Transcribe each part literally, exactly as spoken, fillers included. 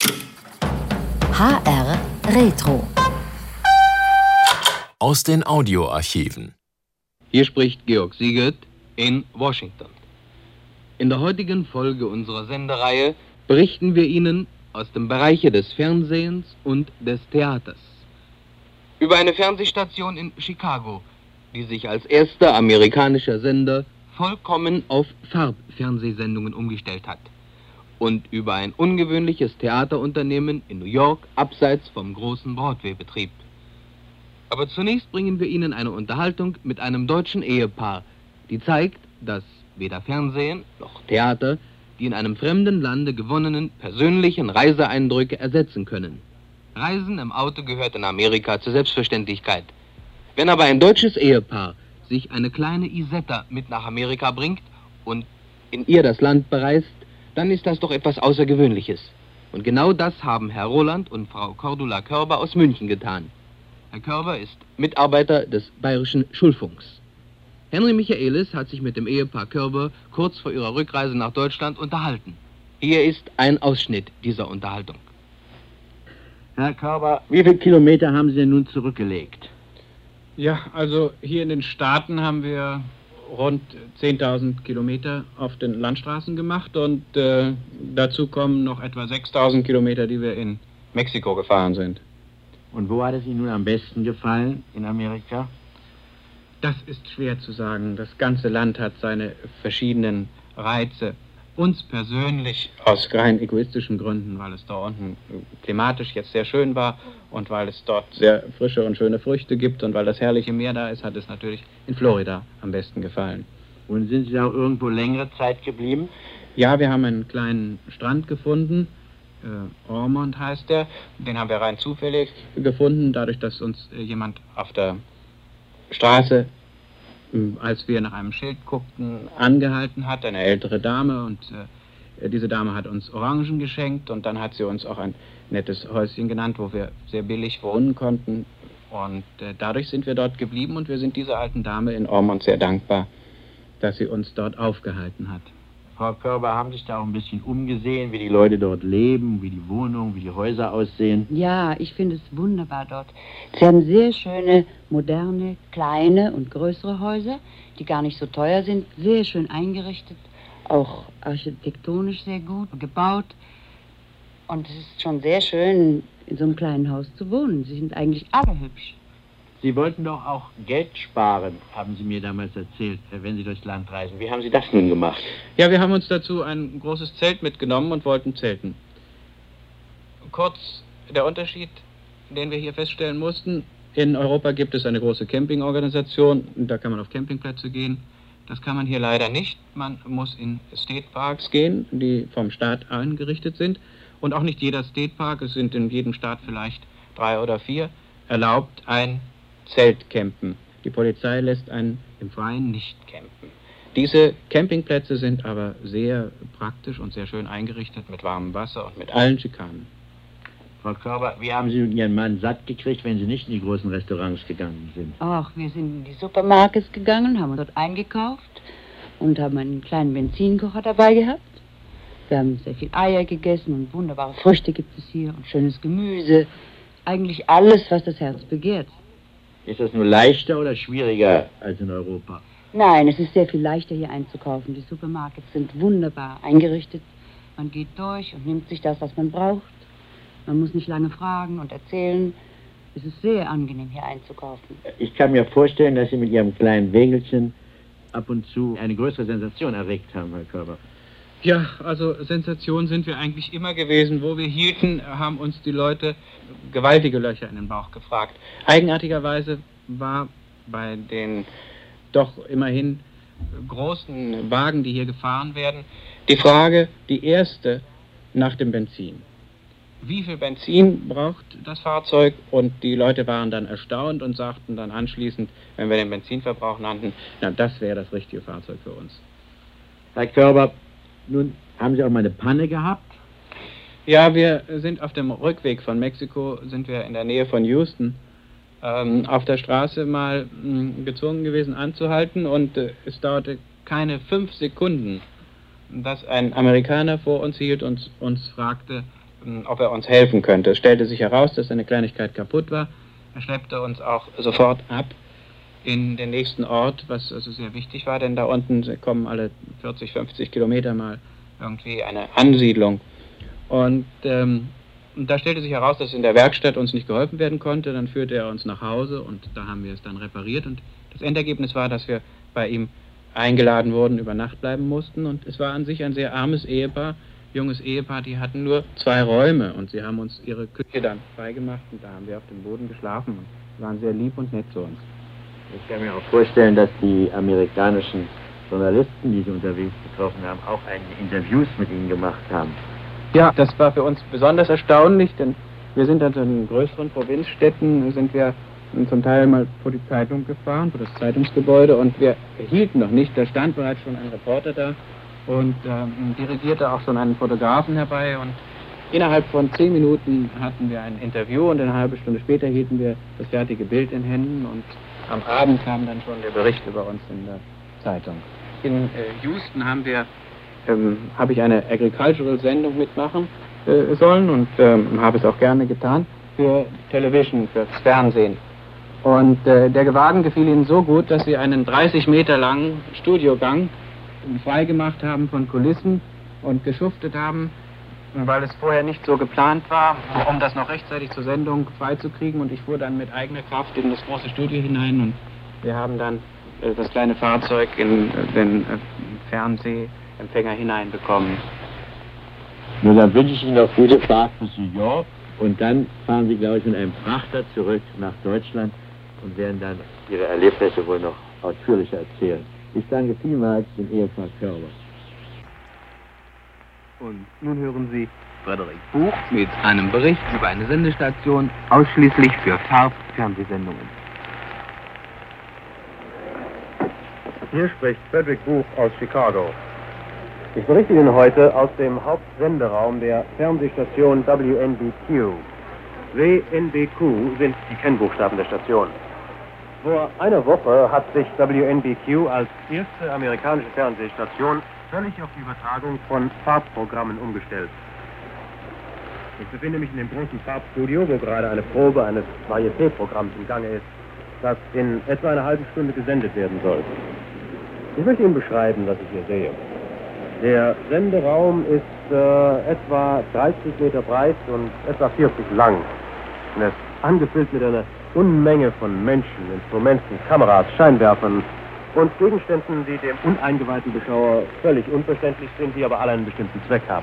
H R Retro. Aus den Audioarchiven. Hier spricht Georg Siegert in Washington. In der heutigen Folge unserer Sendereihe berichten wir Ihnen aus dem Bereiche des Fernsehens und des Theaters über eine Fernsehstation in Chicago, die sich als erster amerikanischer Sender vollkommen auf Farbfernsehsendungen umgestellt hat, und über ein ungewöhnliches Theaterunternehmen in New York abseits vom großen Broadway-Betrieb. Aber zunächst bringen wir Ihnen eine Unterhaltung mit einem deutschen Ehepaar, die zeigt, dass weder Fernsehen noch Theater die in einem fremden Lande gewonnenen persönlichen Reiseeindrücke ersetzen können. Reisen im Auto gehört in Amerika zur Selbstverständlichkeit. Wenn aber ein deutsches Ehepaar sich eine kleine Isetta mit nach Amerika bringt und in ihr das Land bereist, dann ist das doch etwas Außergewöhnliches. Und genau das haben Herr Roland und Frau Cordula Körber aus München getan. Herr Körber ist Mitarbeiter des Bayerischen Schulfunks. Henry Michaelis hat sich mit dem Ehepaar Körber kurz vor ihrer Rückreise nach Deutschland unterhalten. Hier ist ein Ausschnitt dieser Unterhaltung. Herr Körber, wie viele Kilometer haben Sie denn nun zurückgelegt? Ja, also hier in den Staaten haben wir rund zehntausend Kilometer auf den Landstraßen gemacht und äh, dazu kommen noch etwa sechstausend Kilometer, die wir in Mexiko gefahren sind. Und wo hat es Ihnen nun am besten gefallen in Amerika? Das ist schwer zu sagen. Das ganze Land hat seine verschiedenen Reize. Uns persönlich aus rein egoistischen Gründen, weil es da unten klimatisch jetzt sehr schön war und weil es dort sehr frische und schöne Früchte gibt und weil das herrliche Meer da ist, hat es natürlich in Florida am besten gefallen. Und sind Sie auch irgendwo längere Zeit geblieben? Ja, wir haben einen kleinen Strand gefunden. Äh, Ormond heißt der. Den haben wir rein zufällig gefunden, dadurch, dass uns äh, jemand auf der Straße, als wir nach einem Schild guckten, angehalten hat, eine ältere Dame, und äh, diese Dame hat uns Orangen geschenkt und dann hat sie uns auch ein nettes Häuschen genannt, wo wir sehr billig wohnen konnten, und äh, dadurch sind wir dort geblieben und wir sind dieser alten Dame in Ormond sehr dankbar, dass sie uns dort aufgehalten hat. Frau Körber, haben sich da auch ein bisschen umgesehen, wie die Leute dort leben, wie die Wohnungen, wie die Häuser aussehen? Ja, ich finde es wunderbar dort. Sie haben sehr schöne, moderne, kleine und größere Häuser, die gar nicht so teuer sind, sehr schön eingerichtet, auch architektonisch sehr gut gebaut. Und es ist schon sehr schön, in so einem kleinen Haus zu wohnen. Sie sind eigentlich alle hübsch. Sie wollten doch auch Geld sparen, haben Sie mir damals erzählt, wenn Sie durchs Land reisen. Wie haben Sie das nun gemacht? Ja, wir haben uns dazu ein großes Zelt mitgenommen und wollten zelten. Kurz der Unterschied, den wir hier feststellen mussten: In Europa gibt es eine große Campingorganisation, da kann man auf Campingplätze gehen. Das kann man hier leider nicht. Man muss in State Parks gehen, die vom Staat eingerichtet sind. Und auch nicht jeder State Park, es sind in jedem Staat vielleicht drei oder vier, erlaubt ein Zeltcampen. Die Polizei lässt einen im Freien nicht campen. Diese Campingplätze sind aber sehr praktisch und sehr schön eingerichtet mit warmem Wasser und mit allen Schikanen. Frau Körber, wie haben Sie Ihren Mann satt gekriegt, wenn Sie nicht in die großen Restaurants gegangen sind? Ach, wir sind in die Supermarkets gegangen, haben dort eingekauft und haben einen kleinen Benzinkocher dabei gehabt. Wir haben sehr viel Eier gegessen und wunderbare Früchte gibt es hier und schönes Gemüse. Eigentlich alles, was das Herz begehrt. Ist das nur leichter oder schwieriger als in Europa? Nein, es ist sehr viel leichter hier einzukaufen. Die Supermarkets sind wunderbar eingerichtet. Man geht durch und nimmt sich das, was man braucht. Man muss nicht lange fragen und erzählen. Es ist sehr angenehm, hier einzukaufen. Ich kann mir vorstellen, dass Sie mit Ihrem kleinen Wägelchen ab und zu eine größere Sensation erregt haben, Herr Körber. Ja, also Sensation sind wir eigentlich immer gewesen. Wo wir hielten, haben uns die Leute gewaltige Löcher in den Bauch gefragt. Eigenartigerweise war bei den doch immerhin großen Wagen, die hier gefahren werden, die Frage, die erste, nach dem Benzin. Wie viel Benzin braucht das Fahrzeug? Und die Leute waren dann erstaunt und sagten dann anschließend, wenn wir den Benzinverbrauch nannten, na, das wäre das richtige Fahrzeug für uns. Herr Körber, nun haben Sie auch mal eine Panne gehabt? Ja, wir sind auf dem Rückweg von Mexiko, sind wir in der Nähe von Houston, ähm, auf der Straße mal mh, gezwungen gewesen anzuhalten, und äh, es dauerte keine fünf Sekunden, dass ein Amerikaner vor uns hielt und uns fragte, ob er uns helfen könnte. Es stellte sich heraus, dass eine Kleinigkeit kaputt war. Er schleppte uns auch sofort ab in den nächsten Ort, was also sehr wichtig war, denn da unten kommen alle vierzig, fünfzig Kilometer mal irgendwie eine Ansiedlung. Und ähm, da stellte sich heraus, dass in der Werkstatt uns nicht geholfen werden konnte. Dann führte er uns nach Hause und da haben wir es dann repariert. Und das Endergebnis war, dass wir bei ihm eingeladen wurden, über Nacht bleiben mussten. Und es war an sich ein sehr armes Ehepaar, junges Ehepaar, die hatten nur zwei Räume. Und sie haben uns ihre Küche dann freigemacht und da haben wir auf dem Boden geschlafen und waren sehr lieb und nett zu uns. Ich kann mir auch vorstellen, dass die amerikanischen Journalisten, die Sie unterwegs getroffen haben, auch einige Interviews mit Ihnen gemacht haben. Ja, das war für uns besonders erstaunlich, denn wir sind also in größeren Provinzstädten, sind wir zum Teil mal vor die Zeitung gefahren, vor das Zeitungsgebäude, und wir hielten noch nicht, da stand bereits schon ein Reporter da und ähm, dirigierte auch schon einen Fotografen herbei, und innerhalb von zehn Minuten hatten wir ein Interview und eine halbe Stunde später hielten wir das fertige Bild in Händen und am Abend kam dann schon der Bericht über uns in der Zeitung. In äh, Houston haben wir, ähm, habe ich eine Agricultural-Sendung mitmachen äh, sollen und ähm, habe es auch gerne getan für Television, fürs Fernsehen. Und äh, der Wagen gefiel ihnen so gut, dass sie einen dreißig Meter langen Studiogang freigemacht haben von Kulissen und geschuftet haben, weil es vorher nicht so geplant war, um das noch rechtzeitig zur Sendung freizukriegen. Und ich fuhr dann mit eigener Kraft in das große Studio hinein und wir haben dann äh, das kleine Fahrzeug in äh, den äh, Fernsehempfänger hineinbekommen. Nun, dann wünsche ich Ihnen noch gute Fahrt bis New York und dann fahren Sie, glaube ich, mit einem Frachter zurück nach Deutschland und werden dann Ihre Erlebnisse wohl noch ausführlicher erzählen. Ich danke vielmals dem Ehepaar Körber. Und nun hören Sie Frederik Buch mit einem Bericht über eine Sendestation ausschließlich für Farbfernsehsendungen. Hier spricht Frederick Buch aus Chicago. Ich berichte Ihnen heute aus dem Hauptsenderaum der Fernsehstation W N B Q. W N B Q sind die Kennbuchstaben der Station. Vor einer Woche hat sich W N B Q als erste amerikanische Fernsehstation völlig auf die Übertragung von Farbprogrammen umgestellt. Ich befinde mich in dem großen Farbstudio, wo gerade eine Probe eines Varieté-Programms im Gange ist, das in etwa einer halben Stunde gesendet werden soll. Ich möchte Ihnen beschreiben, was ich hier sehe. Der Senderaum ist äh, etwa dreißig Meter breit und etwa vierzig lang. Und er ist angefüllt mit einer Unmenge von Menschen, Instrumenten, Kameras, Scheinwerfern und Gegenständen, die dem uneingeweihten Beschauer völlig unverständlich sind, die aber alle einen bestimmten Zweck haben.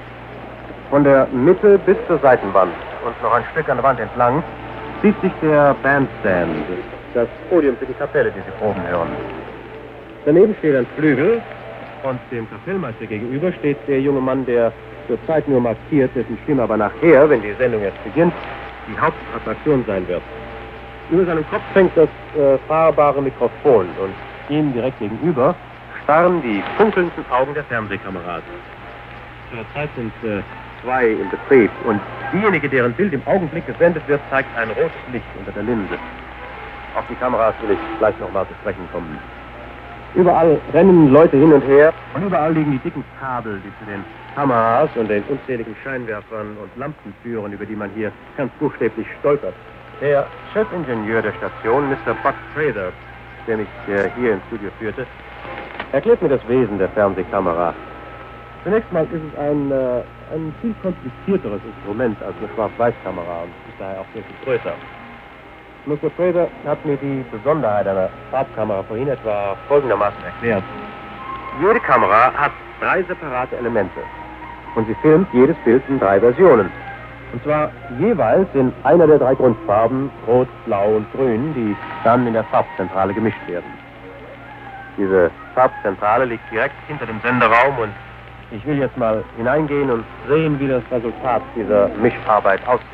Von der Mitte bis zur Seitenwand und noch ein Stück an der Wand entlang zieht sich der Bandstand, das Podium für die Kapelle, die Sie Proben hören. Daneben steht ein Flügel und dem Kapellmeister gegenüber steht der junge Mann, der zurzeit nur markiert, dessen Stimme aber nachher, wenn die Sendung jetzt beginnt, die Hauptattraktion sein wird. Über seinem Kopf hängt das äh, fahrbare Mikrofon und ihm direkt gegenüber starren die funkelnden Augen der Fernsehkameras. Zurzeit sind äh, zwei im Betrieb und diejenige, deren Bild im Augenblick gesendet wird, zeigt ein rotes Licht unter der Linse. Auf die Kameras will ich gleich nochmal zu sprechen kommen. Überall rennen Leute hin und her und überall liegen die dicken Kabel, die zu den Kameras und den unzähligen Scheinwerfern und Lampen führen, über die man hier ganz buchstäblich stolpert. Der Chefingenieur der Station, Mister Buck Prather, der mich äh, hier ins Studio führte, erklärt mir das Wesen der Fernsehkamera. Zunächst mal ist es ein, äh, ein viel komplizierteres Instrument als eine Schwarz-Weiß-Kamera und ist daher auch sehr viel größer. Mister Prather hat mir die Besonderheit einer Farbkamera vorhin etwa folgendermaßen erklärt. Jede Kamera hat drei separate Elemente und sie filmt jedes Bild in drei Versionen. Und zwar jeweils in einer der drei Grundfarben, Rot, Blau und Grün, die dann in der Farbzentrale gemischt werden. Diese Farbzentrale liegt direkt hinter dem Senderaum und ich will jetzt mal hineingehen und sehen, wie das Resultat dieser Mischarbeit aussieht.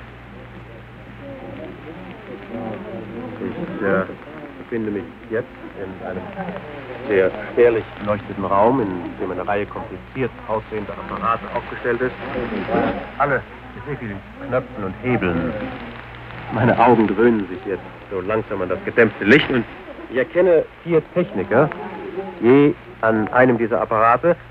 Ich äh, befinde mich jetzt in einem sehr spärlich beleuchteten Raum, in dem eine Reihe kompliziert aussehender Apparate aufgestellt ist. Alle mit sehr vielen Knöpfen und Hebeln. Meine Augen gewöhnen sich jetzt so langsam an das gedämpfte Licht und ich erkenne vier Techniker, je an einem dieser Apparate,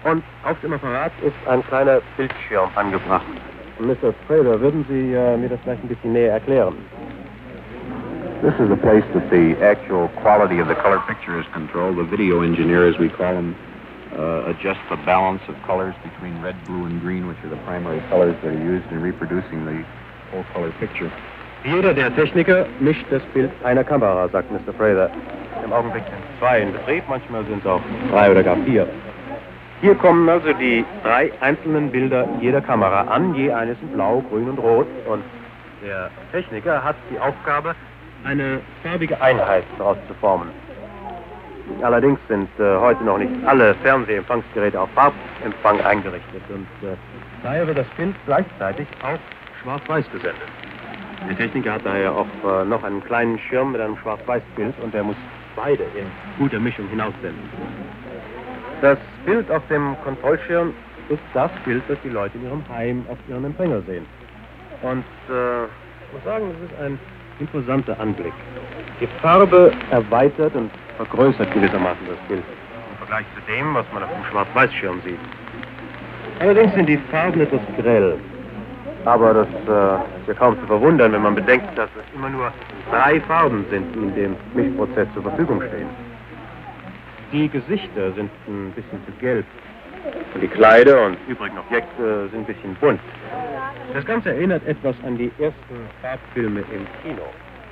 Und auf dem Apparat ist ein kleiner Bildschirm angebracht. Mister Fraser, würden Sie äh, mir das vielleicht ein bisschen näher erklären? This is a place that the actual quality of the color picture is controlled. The video engineer, as we call him, uh, adjusts the balance of colors between red, blue, and green, which are the primary colors that are used in reproducing the whole color picture. Jeder der Techniker mischt das Bild einer Kamera, sagt Mister Fraser. Im Augenblick sind zwei in Betrieb, manchmal sind es auch drei oder gar vier. Hier kommen also die drei einzelnen Bilder jeder Kamera an, je eines in Blau, Grün und Rot. Und der Techniker hat die Aufgabe, eine farbige Einheit daraus zu formen. Allerdings sind äh, heute noch nicht alle Fernsehempfangsgeräte auf Farbempfang eingerichtet und äh, daher wird das Bild gleichzeitig auch schwarz-weiß gesendet. Der Techniker hat daher auch äh, noch einen kleinen Schirm mit einem Schwarz-Weiß-Bild und der muss beide in guter Mischung hinaussenden. Das Bild auf dem Kontrollschirm ist das Bild, das die Leute in ihrem Heim auf ihren Empfänger sehen. Und äh, ich muss sagen, das ist ein imposanter Anblick. Die Farbe erweitert und vergrößert gewissermaßen das Bild im Vergleich zu dem, was man auf dem Schwarz-Weiß-Schirm sieht. Allerdings sind die Farben etwas grell. Aber das äh, ist ja kaum zu verwundern, wenn man bedenkt, dass es immer nur drei Farben sind, die in dem Mischprozess zur Verfügung stehen. Die Gesichter sind ein bisschen zu gelb. Und die Kleider und übrigen Objekte sind ein bisschen bunt. Das Ganze erinnert etwas an die ersten Farbfilme im Kino.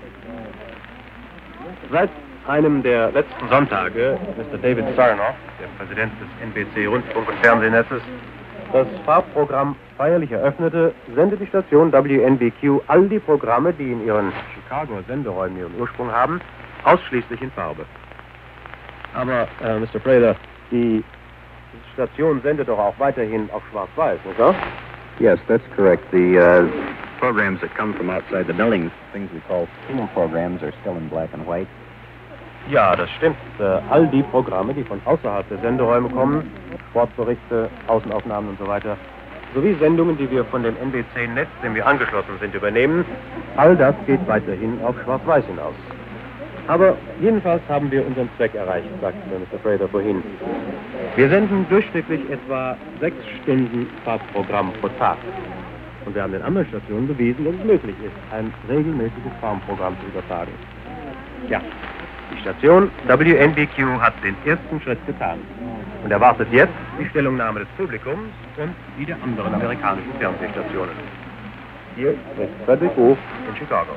Seit einem der letzten Sonntage, Mister David Sarnoff, der Präsident des N B C Rundfunk- und Fernsehnetzes, das Farbprogramm feierlich eröffnete, sendet die Station W N B Q all die Programme, die in ihren Chicagoer Senderäumen ihren Ursprung haben, ausschließlich in Farbe. Aber, äh, Mister Fraser, die Station sendet doch auch weiterhin auf Schwarz-Weiß, nicht wahr? Yes, that's correct. The uh, programs that come from outside the buildings, things we call film programs, are still in black and white. Ja, das stimmt. Äh, all die Programme, die von außerhalb der Senderäume kommen, Sportberichte, Außenaufnahmen und so weiter, sowie Sendungen, die wir von dem N B C-Netz, dem wir angeschlossen sind, übernehmen, all das geht weiterhin auf Schwarz-Weiß hinaus. Aber jedenfalls haben wir unseren Zweck erreicht, sagte Mister Fraser vorhin. Wir senden durchschnittlich etwa sechs Stunden Farbprogramm pro Tag. Und wir haben den anderen Stationen bewiesen, dass es möglich ist, ein regelmäßiges Farbprogramm zu übertragen. Ja, die Station W N B Q hat den ersten Schritt getan und erwartet jetzt die Stellungnahme des Publikums und die der anderen amerikanischen Fernsehstationen. Hier ist Frederick Hof in Chicago.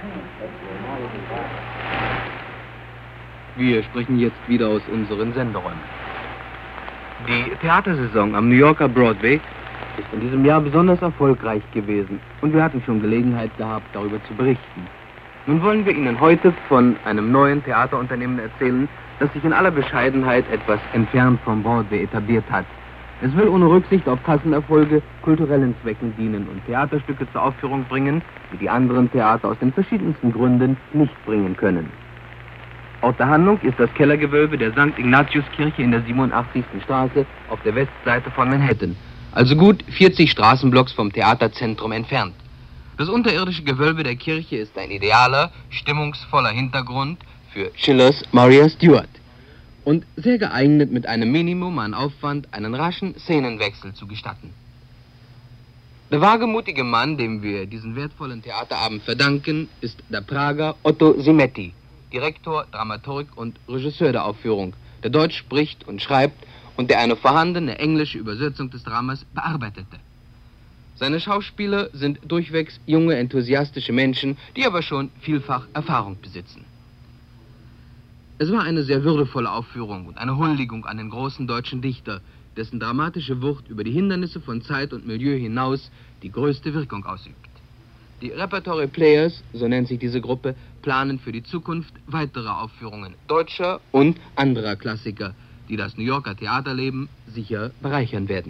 Wir sprechen jetzt wieder aus unseren Senderäumen. Die Theatersaison am New Yorker Broadway ist in diesem Jahr besonders erfolgreich gewesen und wir hatten schon Gelegenheit gehabt, darüber zu berichten. Nun wollen wir Ihnen heute von einem neuen Theaterunternehmen erzählen, das sich in aller Bescheidenheit etwas entfernt vom Broadway etabliert hat. Es will ohne Rücksicht auf Kassenerfolge kulturellen Zwecken dienen und Theaterstücke zur Aufführung bringen, die die anderen Theater aus den verschiedensten Gründen nicht bringen können. Ort der Handlung ist das Kellergewölbe der Sankt Ignatiuskirche in der siebenundachtzigsten Straße auf der Westseite von Manhattan, also gut vierzig Straßenblocks vom Theaterzentrum entfernt. Das unterirdische Gewölbe der Kirche ist ein idealer, stimmungsvoller Hintergrund für Schillers Maria Stuart und sehr geeignet, mit einem Minimum an Aufwand einen raschen Szenenwechsel zu gestatten. Der wagemutige Mann, dem wir diesen wertvollen Theaterabend verdanken, ist der Prager Otto Simetti, Direktor, Dramaturg und Regisseur der Aufführung, der Deutsch spricht und schreibt und der eine vorhandene englische Übersetzung des Dramas bearbeitete. Seine Schauspieler sind durchwegs junge, enthusiastische Menschen, die aber schon vielfach Erfahrung besitzen. Es war eine sehr würdevolle Aufführung und eine Huldigung an den großen deutschen Dichter, dessen dramatische Wucht über die Hindernisse von Zeit und Milieu hinaus die größte Wirkung ausübt. Die Repertory Players, so nennt sich diese Gruppe, planen für die Zukunft weitere Aufführungen deutscher und anderer Klassiker, die das New Yorker Theaterleben sicher bereichern werden.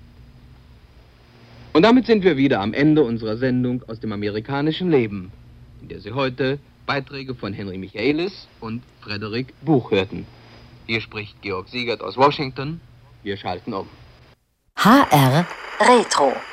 Und damit sind wir wieder am Ende unserer Sendung aus dem amerikanischen Leben, in der Sie heute Beiträge von Henry Michaelis und Frederik Buch hörten. Hier spricht Georg Siegert aus Washington. Wir schalten um. H R Retro.